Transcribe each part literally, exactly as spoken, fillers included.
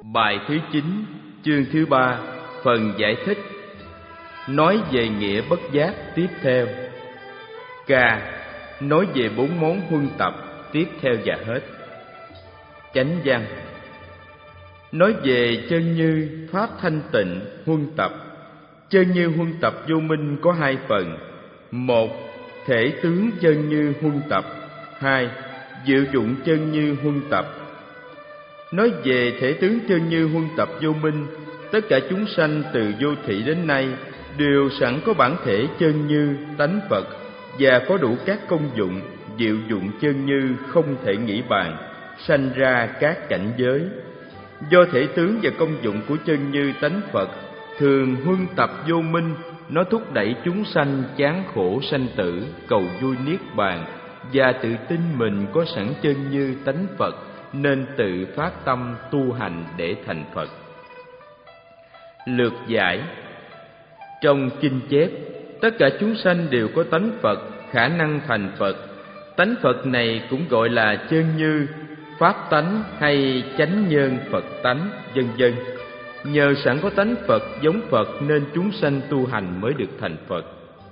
Bài thứ chín, chương thứ ba, phần giải thích. Nói về nghĩa bất giác tiếp theo. K. Nói về bốn món huân tập tiếp theo và hết. Chánh văn. Nói về chân như pháp thanh tịnh huân tập. Chân như huân tập vô minh có hai phần. Một, thể tướng chân như huân tập. Hai, diệu dụng chân như huân tập. Nói về thể tướng chân như huân tập vô minh, tất cả chúng sanh từ vô thị đến nay đều sẵn có bản thể chân như tánh Phật và có đủ các công dụng, diệu dụng chân như không thể nghĩ bàn, sanh ra các cảnh giới. Do thể tướng và công dụng của chân như tánh Phật thường huân tập vô minh, nó thúc đẩy chúng sanh chán khổ sanh tử, cầu vui niết bàn và tự tin mình có sẵn chân như tánh Phật, nên tự phát tâm tu hành để thành Phật. Lược giải. Trong kinh chép, tất cả chúng sanh đều có tánh Phật, khả năng thành Phật. Tánh Phật này cũng gọi là chân như, pháp tánh hay chánh nhân Phật tánh, vân vân. Nhờ sẵn có tánh Phật giống Phật nên chúng sanh tu hành mới được thành Phật.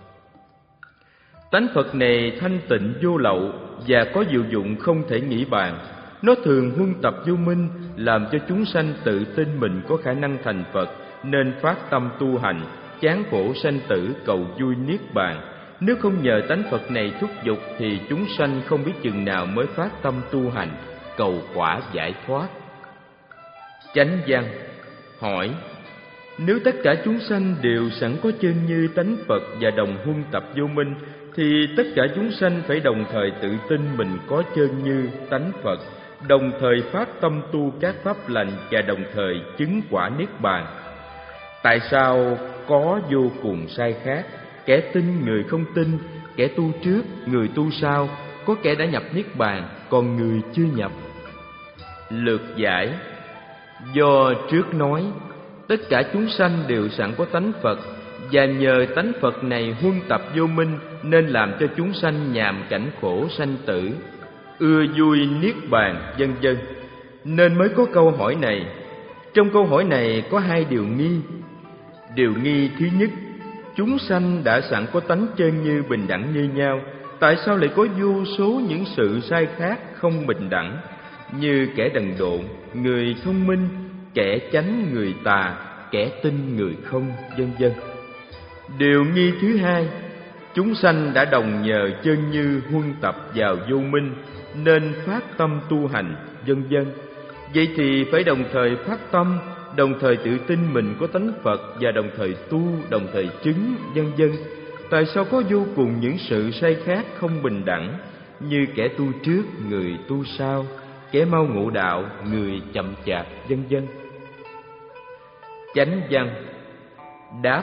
Tánh Phật này thanh tịnh vô lậu và có diệu dụng không thể nghĩ bàn. Nó thường huân tập vô minh, làm cho chúng sanh tự tin mình có khả năng thành Phật, nên phát tâm tu hành, chán khổ sanh tử, cầu vui niết bàn. Nếu không nhờ tánh Phật này thúc giục thì chúng sanh không biết chừng nào mới phát tâm tu hành, cầu quả giải thoát. Chánh văn. Hỏi: nếu tất cả chúng sanh đều sẵn có chân như tánh Phật và đồng huân tập vô minh, thì tất cả chúng sanh phải đồng thời tự tin mình có chân như tánh Phật, đồng thời phát tâm tu các pháp lành và đồng thời chứng quả niết bàn. Tại sao có vô cùng sai khác, kẻ tin người không tin, kẻ tu trước người tu sau, có kẻ đã nhập niết bàn còn người chưa nhập? Lược giải. Do trước nói tất cả chúng sanh đều sẵn có tánh Phật, và nhờ tánh Phật này huân tập vô minh nên làm cho chúng sanh nhàm cảnh khổ sanh tử, ưa vui niết bàn, vân vân, nên mới có câu hỏi này. Trong câu hỏi này có hai điều nghi. Điều nghi thứ nhất, chúng sanh đã sẵn có tánh chân như bình đẳng như nhau, tại sao lại có vô số những sự sai khác không bình đẳng, như kẻ đần độn, người thông minh, kẻ chánh người tà, kẻ tin người không, vân vân. Điều nghi thứ hai, chúng sanh đã đồng nhờ chân như huân tập vào vô minh nên phát tâm tu hành, vân vân. Vậy thì phải đồng thời phát tâm, đồng thời tự tin mình có tánh Phật và đồng thời tu, đồng thời chứng, vân vân. Tại sao có vô cùng những sự sai khác không bình đẳng, như kẻ tu trước người tu sau, kẻ mau ngộ đạo người chậm chạp, vân vân? Chánh văn. Đáp: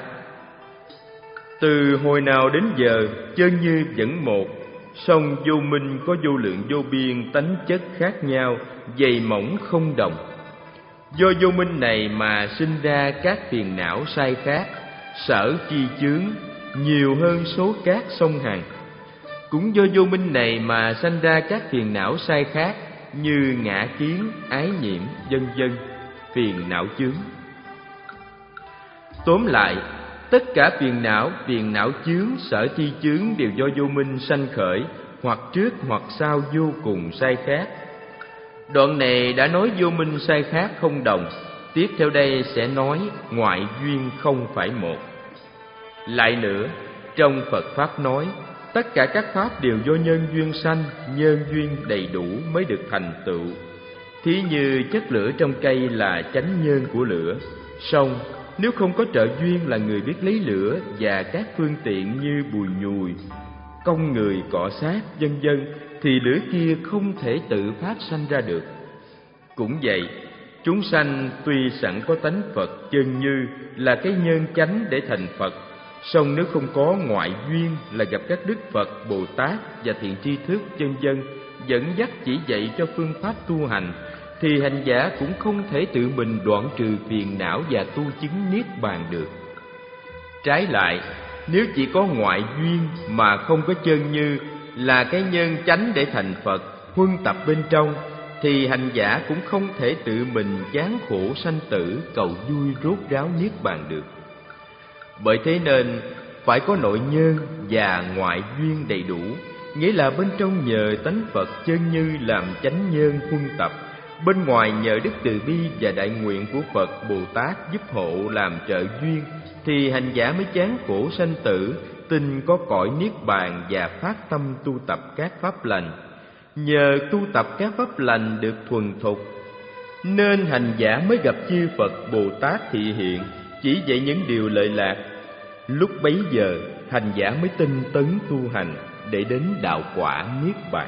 từ hồi nào đến giờ chân như vẫn một, song vô minh có vô lượng vô biên tánh chất khác nhau, dày mỏng không đồng. Do vô minh này mà sinh ra các phiền não sai khác, sở chi chướng nhiều hơn số các sông Hằng. Cũng do vô minh này mà sanh ra các phiền não sai khác như ngã kiến, ái nhiễm, vân vân, phiền não chướng. Tóm lại, tất cả phiền não, phiền não chướng, sở thi chướng đều do vô minh sanh khởi, hoặc trước hoặc sau vô cùng sai khác. Đoạn này đã nói vô minh sai khác không đồng, tiếp theo đây sẽ nói ngoại duyên không phải một. Lại nữa, trong Phật Pháp nói, tất cả các Pháp đều do nhân duyên sanh, nhân duyên đầy đủ mới được thành tựu. Thí như chất lửa trong cây là chánh nhân của lửa, song nếu không có trợ duyên là người biết lấy lửa và các phương tiện như bùi nhùi, công người cọ sát, vân vân, thì lửa kia không thể tự phát sanh ra được. Cũng vậy, chúng sanh tuy sẵn có tánh Phật chân như là cái nhân chánh để thành Phật, song nếu không có ngoại duyên là gặp các đức Phật, Bồ Tát và thiện tri thức, vân vân, dẫn dắt chỉ dạy cho phương pháp tu hành, thì hành giả cũng không thể tự mình đoạn trừ phiền não và tu chứng niết bàn được. Trái lại, nếu chỉ có ngoại duyên mà không có chân như là cái nhân chánh để thành Phật, huân tập bên trong, thì hành giả cũng không thể tự mình chán khổ sanh tử cầu vui rốt ráo niết bàn được. Bởi thế nên phải có nội nhân và ngoại duyên đầy đủ, nghĩa là bên trong nhờ tánh Phật chân như làm chánh nhân huân tập, bên ngoài nhờ đức từ bi và đại nguyện của Phật Bồ Tát giúp hộ làm trợ duyên, thì hành giả mới chán khổ sanh tử, tin có cõi niết bàn và phát tâm tu tập các pháp lành. Nhờ tu tập các pháp lành được thuần thục, nên hành giả mới gặp chư Phật Bồ Tát thị hiện, chỉ dạy những điều lợi lạc. Lúc bấy giờ hành giả mới tinh tấn tu hành để đến đạo quả niết bàn.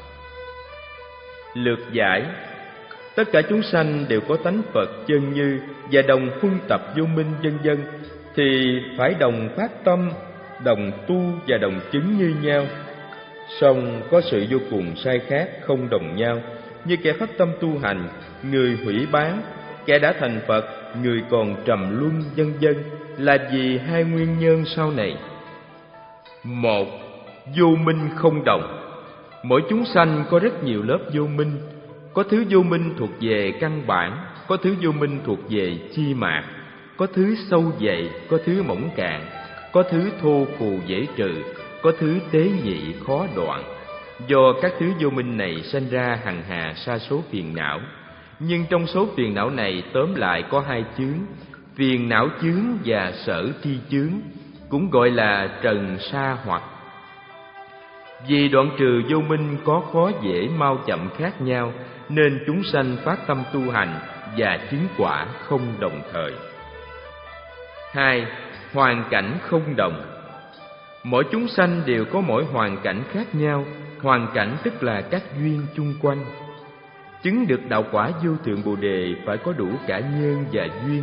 Lược giải: tất cả chúng sanh đều có tánh Phật chân như và đồng huân tập vô minh vân vân, thì phải đồng phát tâm, đồng tu và đồng chứng như nhau. Song có sự vô cùng sai khác, không đồng nhau. Như kẻ phát tâm tu hành, người hủy bán; kẻ đã thành Phật, người còn trầm luân vân vân, là vì hai nguyên nhân sau này. Một, vô minh không đồng. Mỗi chúng sanh có rất nhiều lớp vô minh. Có thứ vô minh thuộc về căn bản, có thứ vô minh thuộc về chi mạc, có thứ sâu dày, có thứ mỏng cạn, có thứ thô phù dễ trừ, có thứ tế nhị khó đoạn. Do các thứ vô minh này sanh ra hằng hà sa số phiền não. Nhưng trong số phiền não này tóm lại có hai chướng: phiền não chướng và sở tri chướng, cũng gọi là trần sa hoặc. Vì đoạn trừ vô minh có khó dễ mau chậm khác nhau, nên chúng sanh phát tâm tu hành và chứng quả không đồng thời. Hai, hoàn cảnh không đồng. Mỗi chúng sanh đều có mỗi hoàn cảnh khác nhau. Hoàn cảnh tức là các duyên chung quanh. Chứng được đạo quả vô thượng Bồ Đề phải có đủ cả nhân và duyên.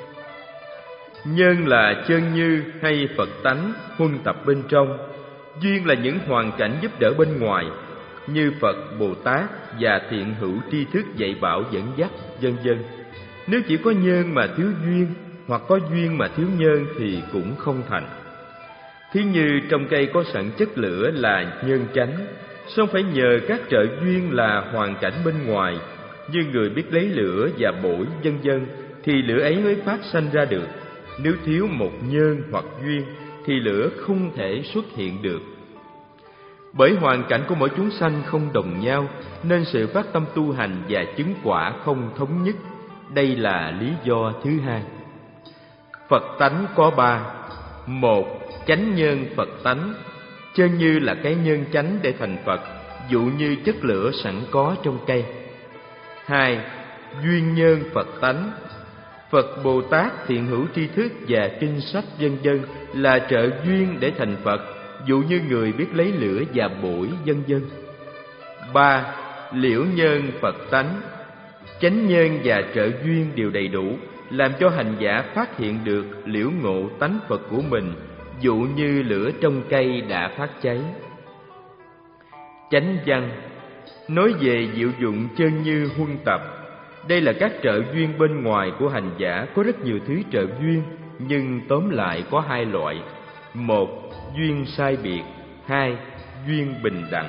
Nhân là chân như hay Phật tánh huân tập bên trong. Duyên là những hoàn cảnh giúp đỡ bên ngoài, như Phật, Bồ Tát và thiện hữu tri thức dạy bảo dẫn dắt, vân vân. Nếu chỉ có nhân mà thiếu duyên, hoặc có duyên mà thiếu nhân thì cũng không thành. Thí như trong cây có sẵn chất lửa là nhân chánh, song phải nhờ các trợ duyên là hoàn cảnh bên ngoài, như người biết lấy lửa và bổi, vân vân, thì lửa ấy mới phát sanh ra được. Nếu thiếu một nhân hoặc duyên thì lửa không thể xuất hiện được. Bởi hoàn cảnh của mỗi chúng sanh không đồng nhau, nên sự phát tâm tu hành và chứng quả không thống nhất. Đây là lý do thứ hai. Phật tánh có ba. Một, chánh nhân Phật tánh. Chân như là cái nhân chánh để thành Phật, dụ như chất lửa sẵn có trong cây. Hai, duyên nhân Phật tánh. Phật, Bồ Tát, thiện hữu tri thức và kinh sách vân vân là trợ duyên để thành Phật, dụ như người biết lấy lửa và bổi, vân vân. Ba, liễu nhân Phật tánh. Chánh nhân và trợ duyên đều đầy đủ, làm cho hành giả phát hiện được liễu ngộ tánh Phật của mình, dụ như lửa trong cây đã phát cháy. Chánh văn nói về diệu dụng chân như huân tập. Đây là các trợ duyên bên ngoài của hành giả. Có rất nhiều thứ trợ duyên, nhưng tóm lại có hai loại. Một, duyên sai biệt. Hai, duyên bình đẳng.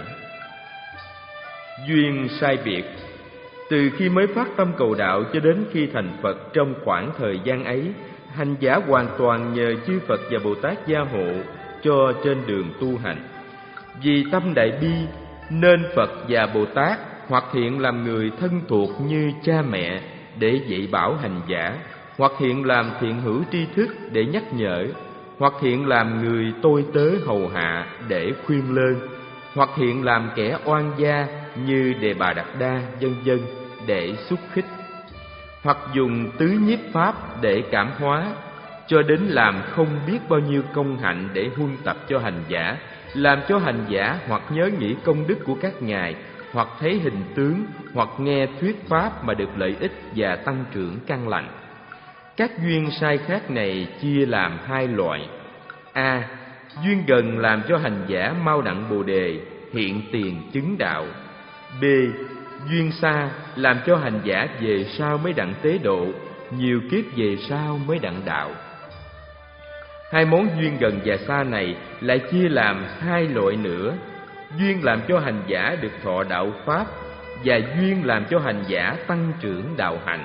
Duyên sai biệt: từ khi mới phát tâm cầu đạo cho đến khi thành Phật, trong khoảng thời gian ấy, hành giả hoàn toàn nhờ chư Phật và Bồ Tát gia hộ cho trên đường tu hành. Vì tâm đại bi nên Phật và Bồ Tát hoặc hiện làm người thân thuộc như cha mẹ để dạy bảo hành giả, hoặc hiện làm thiện hữu tri thức để nhắc nhở, hoặc hiện làm người tôi tớ hầu hạ để khuyên lơn, hoặc hiện làm kẻ oan gia như Đề Bà Đạt Đa, vân vân để xúc khích, hoặc dùng tứ nhiếp pháp để cảm hóa, cho đến làm không biết bao nhiêu công hạnh để huân tập cho hành giả, làm cho hành giả hoặc nhớ nghĩ công đức của các ngài, hoặc thấy hình tướng, hoặc nghe thuyết pháp mà được lợi ích và tăng trưởng căn lành. Các duyên sai khác này chia làm hai loại. A. Duyên gần làm cho hành giả mau đặng Bồ Đề, hiện tiền chứng đạo. B. Duyên xa làm cho hành giả về sau mới đặng tế độ, nhiều kiếp về sau mới đặng đạo. Hai món duyên gần và xa này lại chia làm hai loại nữa. Duyên làm cho hành giả được thọ đạo pháp và duyên làm cho hành giả tăng trưởng đạo hạnh.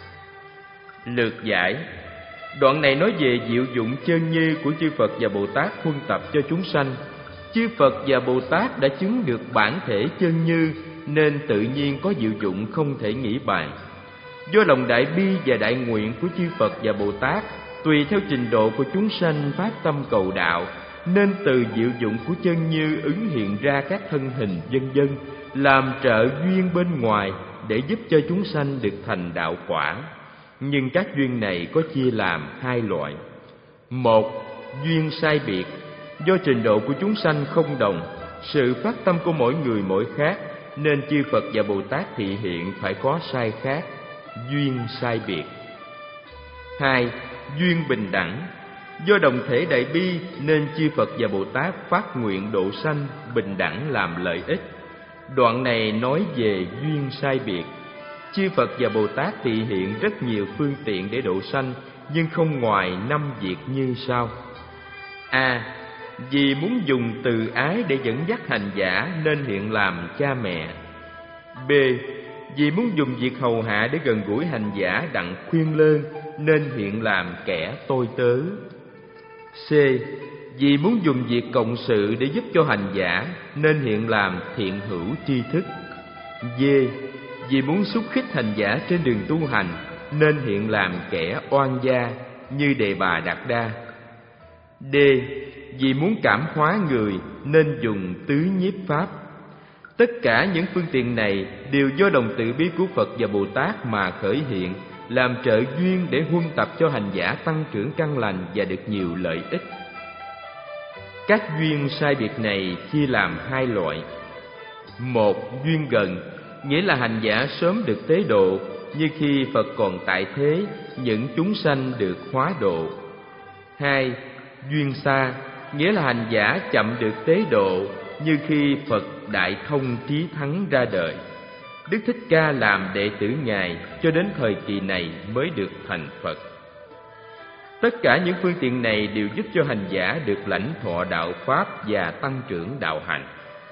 Lược giải. Đoạn này nói về diệu dụng chân như của chư Phật và Bồ Tát huân tập cho chúng sanh. Chư Phật và Bồ Tát đã chứng được bản thể chân như, nên tự nhiên có diệu dụng không thể nghĩ bàn. Do lòng đại bi và đại nguyện của chư Phật và Bồ Tát, tùy theo trình độ của chúng sanh phát tâm cầu đạo, nên từ diệu dụng của chân như ứng hiện ra các thân hình vân vân, làm trợ duyên bên ngoài để giúp cho chúng sanh được thành đạo quả. Nhưng các duyên này có chia làm hai loại. Một, duyên sai biệt. Do trình độ của chúng sanh không đồng, sự phát tâm của mỗi người mỗi khác, nên chư Phật và Bồ Tát thị hiện phải có sai khác, duyên sai biệt. Hai, duyên bình đẳng. Do đồng thể đại bi nên chư Phật và Bồ Tát phát nguyện độ sanh bình đẳng làm lợi ích. Đoạn này nói về duyên sai biệt. Chư Phật và Bồ Tát thị hiện rất nhiều phương tiện để độ sanh, nhưng không ngoài năm việc như sau. A. Vì muốn dùng từ ái để dẫn dắt hành giả nên hiện làm cha mẹ. B. Vì muốn dùng việc hầu hạ để gần gũi hành giả đặng khuyên lơn nên hiện làm kẻ tôi tớ. C. Vì muốn dùng việc cộng sự để giúp cho hành giả nên hiện làm thiện hữu tri thức. D. Vì muốn xúc khích hành giả trên đường tu hành nên hiện làm kẻ oan gia như Đề Bà Đạt Đa. D. Vì muốn cảm hóa người nên dùng tứ nhiếp pháp. Tất cả những phương tiện này đều do đồng tự bi của Phật và Bồ Tát mà khởi hiện, làm trợ duyên để huân tập cho hành giả tăng trưởng căn lành và được nhiều lợi ích. Các duyên sai biệt này chia làm hai loại. Một, duyên gần, nghĩa là hành giả sớm được tế độ, như khi Phật còn tại thế, những chúng sanh được hóa độ. Hai, duyên xa, nghĩa là hành giả chậm được tế độ, như khi Phật đại thông trí thắng ra đời. Đức Thích Ca làm đệ tử Ngài cho đến thời kỳ này mới được thành Phật. Tất cả những phương tiện này đều giúp cho hành giả được lãnh thọ đạo Pháp và tăng trưởng đạo hạnh.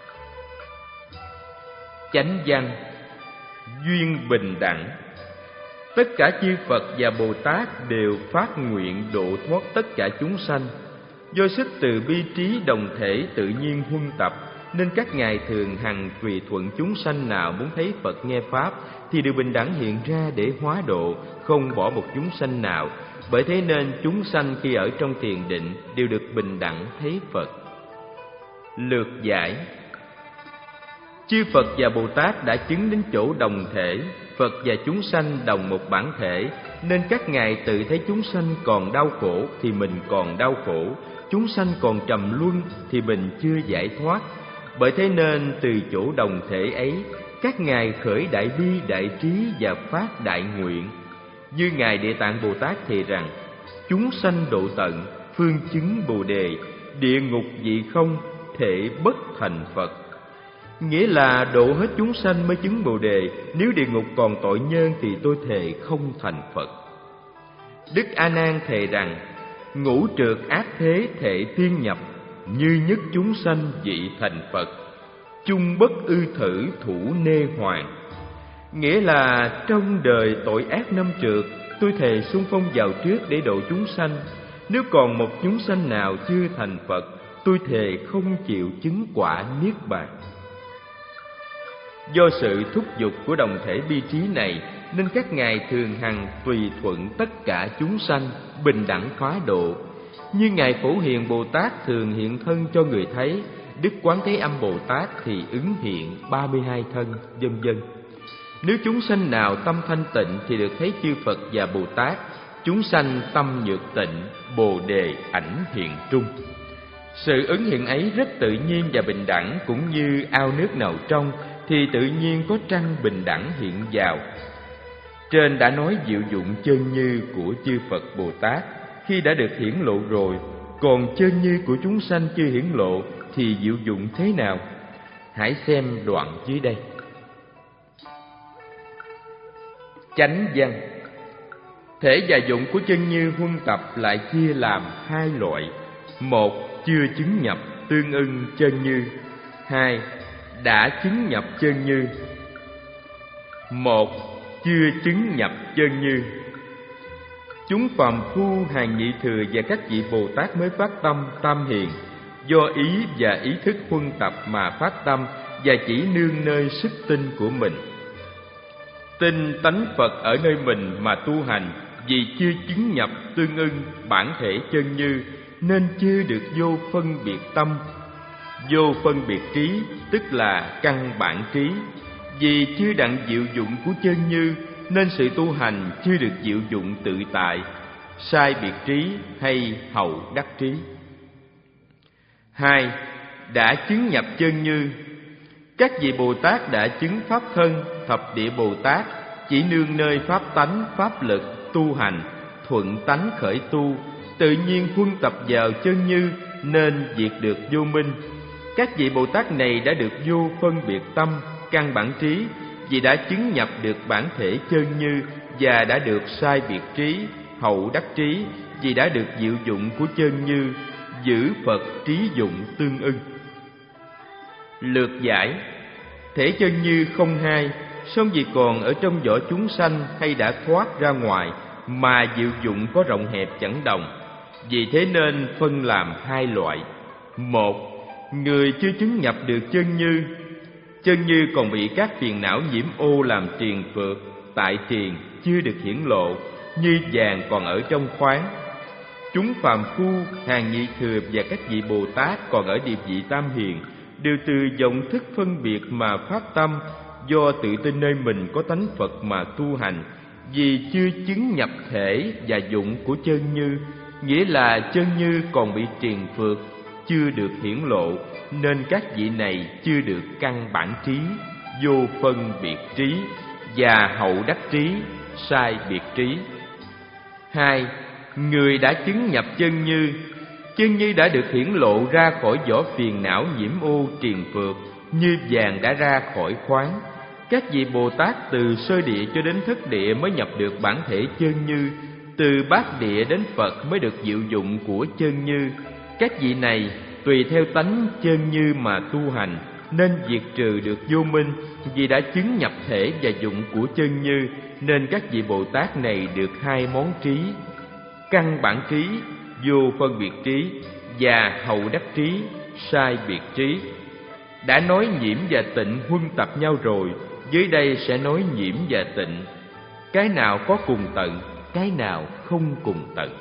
Chánh văn, duyên bình đẳng. Tất cả chư Phật và Bồ Tát đều phát nguyện độ thoát tất cả chúng sanh. Do sức từ bi trí đồng thể tự nhiên huân tập, nên các ngài thường hằng tùy thuận chúng sanh nào muốn thấy Phật nghe Pháp thì đều bình đẳng hiện ra để hóa độ, không bỏ một chúng sanh nào. Bởi thế nên chúng sanh khi ở trong thiền định đều được bình đẳng thấy Phật. Lược giải. Chư Phật và Bồ Tát đã chứng đến chỗ đồng thể, Phật và chúng sanh đồng một bản thể, nên các ngài tự thấy chúng sanh còn đau khổ thì mình còn đau khổ, chúng sanh còn trầm luân thì mình chưa giải thoát. Bởi thế nên từ chỗ đồng thể ấy, các ngài khởi đại bi, đại trí và phát đại nguyện. Như ngài Địa Tạng Bồ Tát thề rằng: chúng sanh độ tận, phương chứng Bồ đề, địa ngục vị không, thể bất thành Phật. Nghĩa là độ hết chúng sanh mới chứng Bồ đề, nếu địa ngục còn tội nhân thì tôi thề không thành Phật. Đức A Nan thề rằng: ngũ trượt ác thế thể tiên nhập, như nhất chúng sanh vị thành Phật, chung bất ư thử thủ nê hoàng. Nghĩa là trong đời tội ác năm trượt, tôi thề xung phong vào trước để độ chúng sanh. Nếu còn một chúng sanh nào chưa thành Phật, tôi thề không chịu chứng quả niết bàn. Do sự thúc giục của đồng thể bi trí này, nên các ngài thường hằng tùy thuận tất cả chúng sanh, bình đẳng hóa độ. Như ngài Phổ Hiền Bồ Tát thường hiện thân cho người thấy, Đức Quán Thế Âm Bồ Tát thì ứng hiện ba mươi hai thân, vân vân. Nếu chúng sanh nào tâm thanh tịnh thì được thấy chư Phật và Bồ Tát. Chúng sanh tâm nhược tịnh, Bồ đề ảnh hiện trung. Sự ứng hiện ấy rất tự nhiên và bình đẳng, cũng như ao nước nào trong thì tự nhiên có trăng bình đẳng hiện vào. Trên đã nói diệu dụng chân như của chư Phật Bồ Tát khi đã được hiển lộ rồi, còn chân như của chúng sanh chưa hiển lộ thì diệu dụng thế nào? Hãy xem đoạn dưới đây. Chánh văn. Thể và dụng của chân như huân tập lại chia làm hai loại. Một, chưa chứng nhập tương ưng chân như. Hai, đã chứng nhập chân như. Một, chưa chứng nhập chân như. Chúng phàm phu hàng nhị thừa và các vị Bồ Tát mới phát tâm tam hiền, do ý và ý thức huân tập mà phát tâm, và chỉ nương nơi sức tin của mình. Tin tánh Phật ở nơi mình mà tu hành, vì chưa chứng nhập tương ưng bản thể chân như, nên chưa được vô phân biệt tâm. Vô phân biệt trí tức là căn bản trí. Vì chưa đặng diệu dụng của chân như, nên sự tu hành chưa được diệu dụng tự tại, sai biệt trí hay hậu đắc trí. Hai, đã chứng nhập chân như. Các vị Bồ Tát đã chứng pháp thân, thập địa Bồ Tát chỉ nương nơi pháp tánh, pháp lực tu hành, thuận tánh khởi tu, tự nhiên huân tập vào chân như, nên diệt được vô minh. Các vị Bồ Tát này đã được vô phân biệt tâm, căn bản trí, vì đã chứng nhập được bản thể chân như, và đã được sai biệt trí, hậu đắc trí, vì đã được diệu dụng của chân như, giữ Phật trí dụng tương ưng. Lược giải: thể chân như không hai, song vì còn ở trong vỏ chúng sanh hay đã thoát ra ngoài, mà diệu dụng có rộng hẹp chẳng đồng. Vì thế nên phân làm hai loại. Một, người chưa chứng nhập được chân như. Chân như còn bị các phiền não nhiễm ô làm triền phược, tại triền chưa được hiển lộ, như vàng còn ở trong khoáng. Chúng phàm phu, hàng nhị thừa và các vị Bồ Tát còn ở địa vị tam hiền, đều từ vọng thức phân biệt mà phát tâm, do tự tin nơi mình có tánh Phật mà tu hành. Vì chưa chứng nhập thể và dụng của chân như, nghĩa là chân như còn bị triền phược, chưa được hiển lộ, nên các vị này chưa được căn bản trí, vô phân biệt trí, và hậu đắc trí, sai biệt trí. Hai, người đã chứng nhập chân như. Chân như đã được hiển lộ ra khỏi vỏ phiền não nhiễm ô triền phược, như vàng đã ra khỏi khoáng. Các vị Bồ Tát từ sơ địa cho đến thất địa mới nhập được bản thể chân như, từ bát địa đến Phật mới được diệu dụng của chân như. Các vị này tùy theo tánh chân như mà tu hành, nên diệt trừ được vô minh. Vì đã chứng nhập thể và dụng của chân như, nên các vị Bồ Tát này được hai món trí: căn bản trí, vô phân biệt trí, và hậu đắc trí, sai biệt trí. Đã nói nhiễm và tịnh huân tập nhau rồi, dưới đây sẽ nói nhiễm và tịnh. Cái nào có cùng tận, cái nào không cùng tận.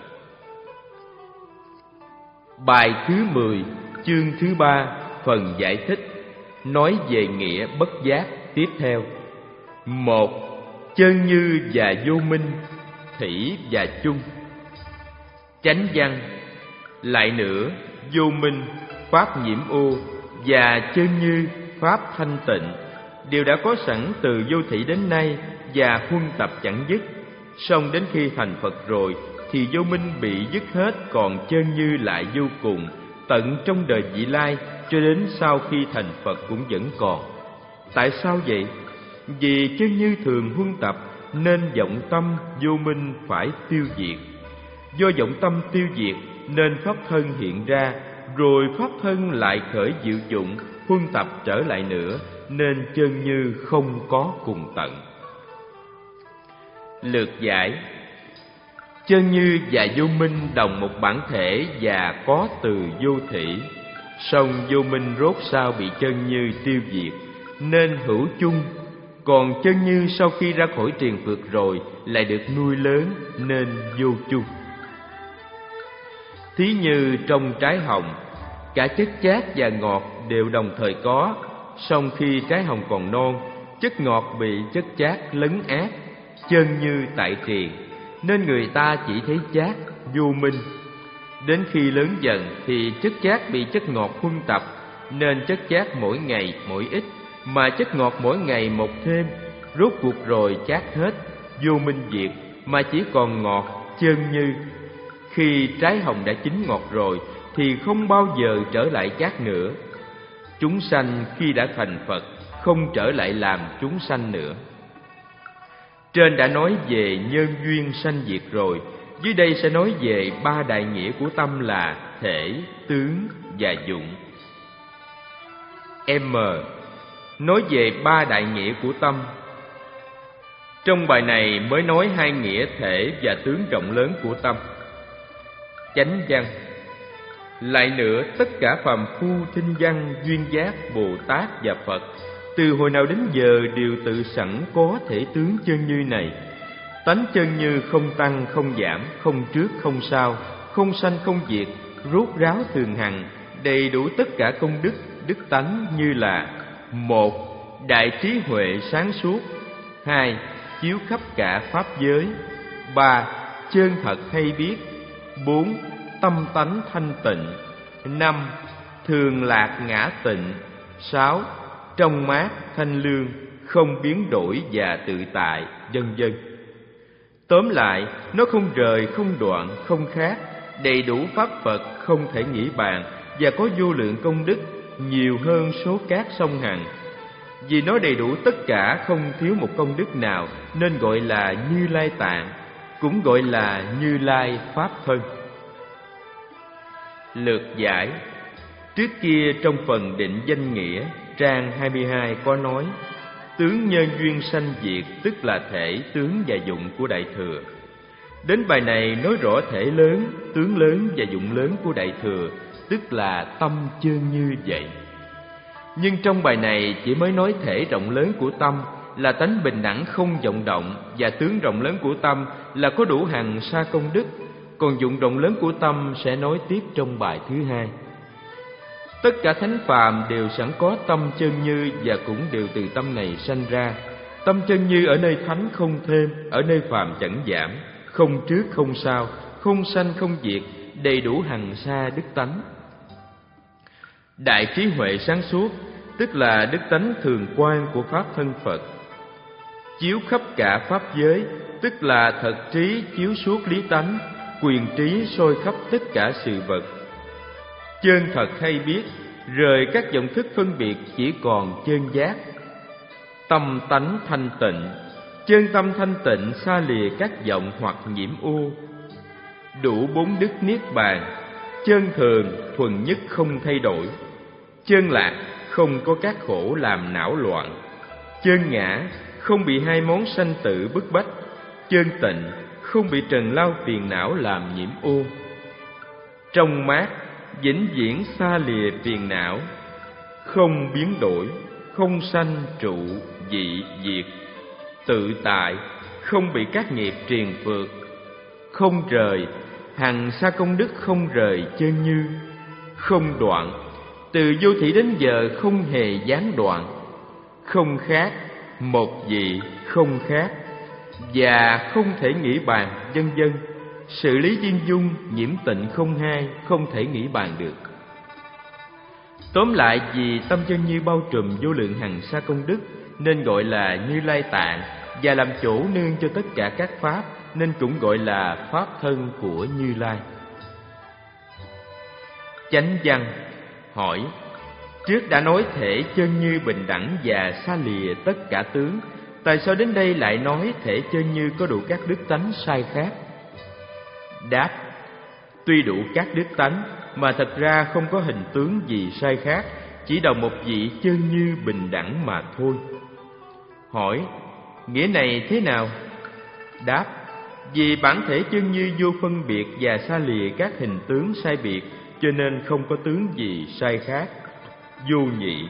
Bài thứ mười, chương thứ ba, phần giải thích, nói về nghĩa bất giác tiếp theo. Một, chân như và vô minh, thủy và chung. Chánh văn: lại nữa, vô minh, pháp nhiễm ô, và chân như, pháp thanh tịnh, đều đã có sẵn từ vô thủy đến nay, và huân tập chẳng dứt. Song đến khi thành Phật rồi, thì vô minh bị dứt hết, còn chân như lại vô cùng, tận trong đời vị lai, cho đến sau khi thành Phật cũng vẫn còn. Tại sao vậy? Vì chân như thường huân tập, nên vọng tâm vô minh phải tiêu diệt. Do vọng tâm tiêu diệt, nên pháp thân hiện ra, rồi pháp thân lại khởi diệu dụng, huân tập trở lại nữa, nên chân như không có cùng tận. Lược giải: chân như và vô minh đồng một bản thể và có từ vô thủy, song vô minh rốt sao bị chân như tiêu diệt, nên hữu chung. Còn chân như sau khi ra khỏi triền phược rồi lại được nuôi lớn, nên vô chung. Thí như trong trái hồng, cả chất chát và ngọt đều đồng thời có, song khi trái hồng còn non, chất ngọt bị chất chát lấn át, chân như tại triền, nên người ta chỉ thấy chát, vô minh. Đến khi lớn dần thì chất chát bị chất ngọt huân tập, nên chất chát mỗi ngày mỗi ít, mà chất ngọt mỗi ngày một thêm. Rốt cuộc rồi chát hết, vô minh diệt, mà chỉ còn ngọt, chân như. Khi trái hồng đã chín ngọt rồi thì không bao giờ trở lại chát nữa. Chúng sanh khi đã thành Phật không trở lại làm chúng sanh nữa. Trên đã nói về nhân duyên sanh diệt rồi, dưới đây sẽ nói về ba đại nghĩa của tâm là thể, tướng và dụng. M. Nói về ba đại nghĩa của tâm. Trong bài này mới nói hai nghĩa thể và tướng rộng lớn của tâm. Chánh văn. Lại nữa, tất cả phàm phu tinh văn, duyên giác, Bồ Tát và Phật từ hồi nào đến giờ đều tự sẵn có thể tướng chân như này. Tánh chân như không tăng không giảm, không trước không sau, không sanh không diệt, rốt ráo thường hằng, đầy đủ tất cả công đức, đức tánh như là: một. Đại trí huệ sáng suốt. Hai. Chiếu khắp cả pháp giới. Ba. Chân thật hay biết. Bốn. Tâm tánh thanh tịnh. Năm. Thường lạc ngã tịnh. Sáu. Trong mát thanh lương, không biến đổi và tự tại, vân vân. Tóm lại, nó không rời, không đoạn, không khác, đầy đủ pháp Phật không thể nghĩ bàn, và có vô lượng công đức, nhiều hơn số cát sông Hằng. Vì nó đầy đủ tất cả, không thiếu một công đức nào, nên gọi là Như Lai Tạng, cũng gọi là Như Lai Pháp Thân. Lược giải. Trước kia trong phần định danh nghĩa, trang hai mươi hai có nói: tướng nhân duyên sanh diệt, tức là thể, tướng và dụng của Đại Thừa. Đến bài này nói rõ thể lớn, tướng lớn và dụng lớn của Đại Thừa, tức là tâm chân như vậy. Nhưng trong bài này chỉ mới nói thể rộng lớn của tâm là tánh bình đẳng không vọng động, và tướng rộng lớn của tâm là có đủ hằng sa công đức, còn dụng rộng lớn của tâm sẽ nói tiếp trong bài thứ hai. Tất cả thánh phàm đều sẵn có tâm chân như, và cũng đều từ tâm này sanh ra. Tâm chân như ở nơi thánh không thêm, ở nơi phàm chẳng giảm, không trước không sau, không sanh không diệt, đầy đủ hằng sa đức tánh. Đại trí huệ sáng suốt, tức là đức tánh thường quan của pháp thân Phật. Chiếu khắp cả pháp giới, tức là thật trí chiếu suốt lý tánh, quyền trí soi khắp tất cả sự vật. Chân thật hay biết, rời các vọng thức phân biệt, chỉ còn chân giác. Tâm tánh thanh tịnh, chân tâm thanh tịnh xa lìa các vọng hoặc nhiễm ô. Đủ bốn đức niết bàn, chân thường thuần nhất không thay đổi. Chân lạc, không có các khổ làm não loạn. Chân ngã, không bị hai món sanh tử bức bách. Chân tịnh, không bị trần lao phiền não làm nhiễm ô. Trong mát, vĩnh viễn xa lìa phiền não. Không biến đổi, không sanh trụ dị diệt. Tự tại, không bị các nghiệp triền phược. Không rời, hằng sa công đức không rời chân như. Không đoạn, từ vô thủy đến giờ không hề gián đoạn. Không khác, một vị không khác, và không thể nghĩ bàn, vân vân. Sự lý viên dung, nhiễm tịnh không hai, không thể nghĩ bàn được. Tóm lại, vì tâm chân như bao trùm vô lượng hằng sa công đức, nên gọi là Như Lai Tạng, và làm chỗ nương cho tất cả các pháp, nên cũng gọi là pháp thân của Như Lai. Chánh văn. Hỏi: trước đã nói thể chân như bình đẳng và xa lìa tất cả tướng, tại sao đến đây lại nói thể chân như có đủ các đức tánh sai khác? Đáp: tuy đủ các đức tánh, mà thật ra không có hình tướng gì sai khác, chỉ đồng một vị chân như bình đẳng mà thôi. Hỏi: nghĩa này thế nào? Đáp: vì bản thể chân như vô phân biệt và xa lìa các hình tướng sai biệt, cho nên không có tướng gì sai khác, vô nhị.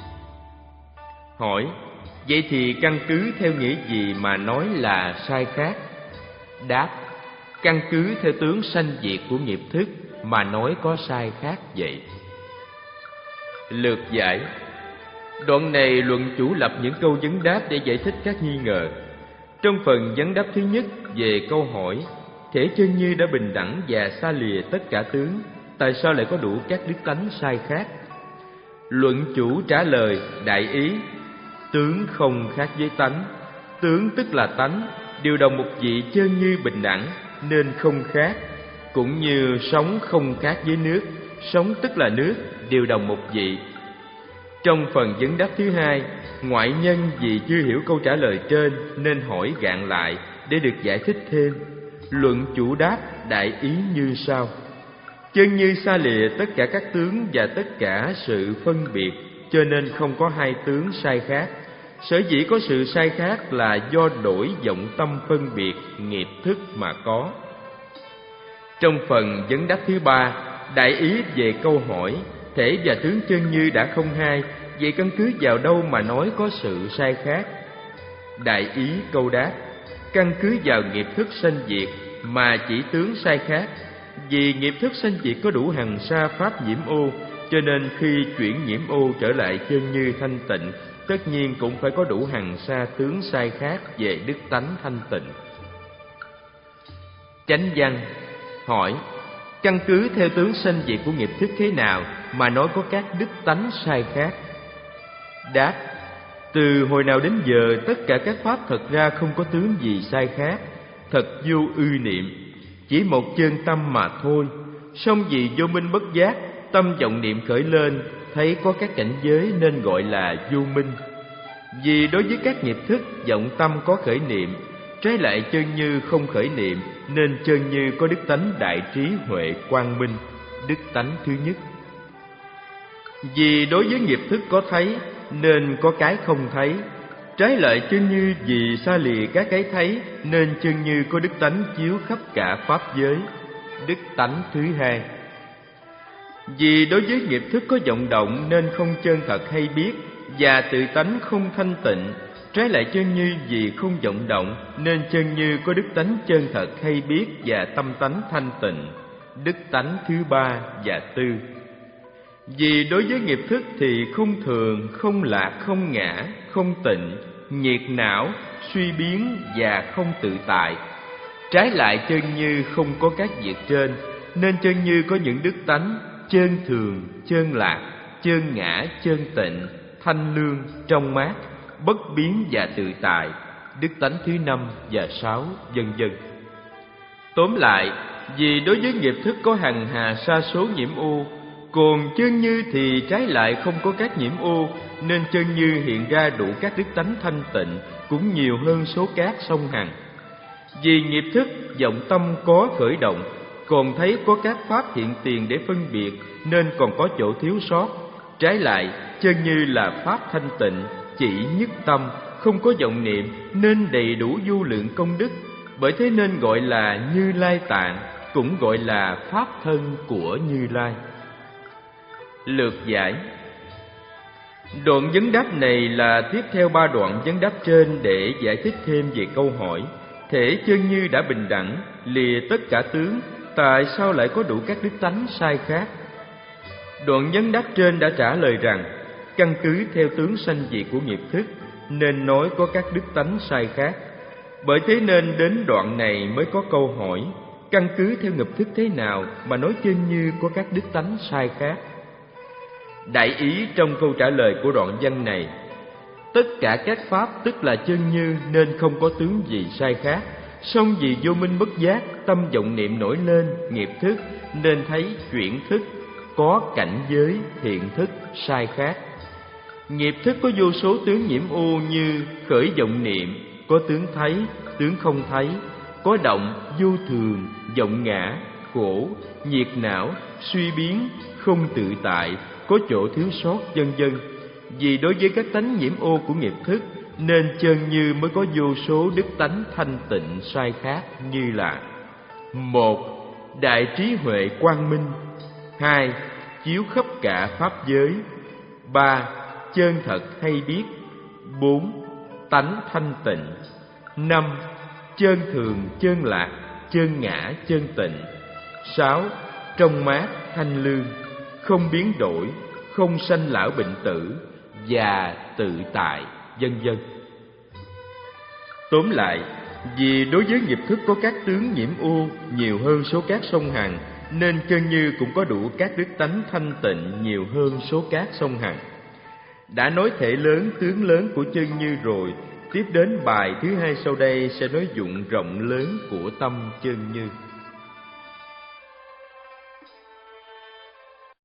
Hỏi: vậy thì căn cứ theo nghĩa gì mà nói là sai khác? Đáp: căn cứ theo tướng sanh diệt của nghiệp thức mà nói có sai khác vậy. Lược giải. Đoạn này luận chủ lập những câu vấn đáp để giải thích các nghi ngờ. Trong phần vấn đáp thứ nhất về câu hỏi thể chân như đã bình đẳng và xa lìa tất cả tướng, tại sao lại có đủ các đức tánh sai khác? Luận chủ trả lời đại ý: tướng không khác với tánh, tướng tức là tánh, đều đồng một vị chân như bình đẳng nên không khác. Cũng như sóng không khác với nước, sóng tức là nước, đều đồng một vị. Trong phần vấn đáp thứ hai, ngoại nhân vì chưa hiểu câu trả lời trên nên hỏi gạn lại để được giải thích thêm. Luận chủ đáp đại ý như sau: chân như xa lìa tất cả các tướng và tất cả sự phân biệt, cho nên không có hai tướng sai khác. Sở dĩ có sự sai khác là do đổi vọng tâm phân biệt nghiệp thức mà có. Trong phần vấn đáp thứ ba, đại ý về câu hỏi thể và tướng chân như đã không hai, vậy căn cứ vào đâu mà nói có sự sai khác? Đại ý câu đáp: căn cứ vào nghiệp thức sanh diệt mà chỉ tướng sai khác. Vì nghiệp thức sanh diệt có đủ hằng sa pháp nhiễm ô, cho nên khi chuyển nhiễm ô trở lại chân như thanh tịnh, tất nhiên cũng phải có đủ hằng sa tướng sai khác về đức tánh thanh tịnh. Chánh văn hỏi: căn cứ theo tướng sanh diệt của nghiệp thức thế nào mà nói có các đức tánh sai khác? Đáp: từ hồi nào đến giờ tất cả các pháp thật ra không có tướng gì sai khác, thật vô ư niệm, chỉ một chân tâm mà thôi. Song vì vô minh bất giác, tâm vọng niệm khởi lên, thấy có các cảnh giới nên gọi là vô minh. Vì đối với các nghiệp thức, vọng tâm có khởi niệm, trái lại chân như không khởi niệm, nên chân như có đức tánh đại trí huệ quang minh, đức tánh thứ nhất. Vì đối với nghiệp thức có thấy, nên có cái không thấy, trái lại chân như vì xa lìa các cái thấy, nên chân như có đức tánh chiếu khắp cả pháp giới, đức tánh thứ hai. Vì đối với nghiệp thức có vọng động nên không chân thật hay biết, và tự tánh không thanh tịnh, trái lại chân như vì không vọng động nên chân như có đức tánh chân thật hay biết và tâm tánh thanh tịnh, đức tánh thứ ba và tư. Vì đối với nghiệp thức thì không thường, không lạc, không ngã, không tịnh, nhiệt não, suy biến và không tự tại, trái lại chân như không có các việc trên, nên chân như có những đức tánh chân thường, chân lạc, chân ngã, chân tịnh, thanh lương, trong mát, bất biến và tự tại, đức tánh thứ năm và sáu, vân vân. Tóm lại, vì đối với nghiệp thức có hằng hà sa số nhiễm ô, còn chân như thì trái lại không có các nhiễm ô, nên chân như hiện ra đủ các đức tánh thanh tịnh, cũng nhiều hơn số cát sông Hằng. Vì nghiệp thức vọng tâm có khởi động, còn thấy có các pháp hiện tiền để phân biệt, nên còn có chỗ thiếu sót. Trái lại, chân như là pháp thanh tịnh, chỉ nhất tâm, không có vọng niệm, nên đầy đủ vô lượng công đức. Bởi thế nên gọi là Như Lai Tạng, cũng gọi là pháp thân của Như Lai. Lược giải. Đoạn vấn đáp này là tiếp theo ba đoạn vấn đáp trên để giải thích thêm về câu hỏi thể chân như đã bình đẳng, lìa tất cả tướng, tại sao lại có đủ các đức tánh sai khác? Đoạn vấn đáp trên đã trả lời rằng, căn cứ theo tướng sanh diệt của nghiệp thức, nên nói có các đức tánh sai khác. Bởi thế nên đến đoạn này mới có câu hỏi, căn cứ theo nghiệp thức thế nào mà nói chân như có các đức tánh sai khác? Đại ý trong câu trả lời của đoạn văn này, tất cả các pháp tức là chân như nên không có tướng gì sai khác. Song vì vô minh bất giác, tâm vọng niệm nổi lên, nghiệp thức, nên thấy chuyển thức, có cảnh giới, hiện thức, sai khác. Nghiệp thức có vô số tướng nhiễm ô như khởi vọng niệm, có tướng thấy, tướng không thấy, có động, vô thường, vọng ngã, khổ, nhiệt não, suy biến, không tự tại, có chỗ thiếu sót, vân vân. Vì đối với các tánh nhiễm ô của nghiệp thức, nên chân như mới có vô số đức tánh thanh tịnh sai khác như là: một. Đại trí huệ quang minh. Hai. Chiếu khắp cả pháp giới. Ba. Chân thật hay biết. Bốn. Tánh thanh tịnh. Năm. Chân thường, chân lạc, chân ngã, chân tịnh. Sáu. Trong mát, thanh lương, không biến đổi, không sanh lão bệnh tử và tự tại, vân vân. Tóm lại, vì đối với nghiệp thức có các tướng nhiễm ô nhiều hơn số cát sông Hằng, nên chân như cũng có đủ các đức tánh thanh tịnh nhiều hơn số cát sông Hằng. Đã nói thể lớn, tướng lớn của chân như rồi, tiếp đến bài thứ hai sau đây sẽ nói dụng rộng lớn của tâm chân như.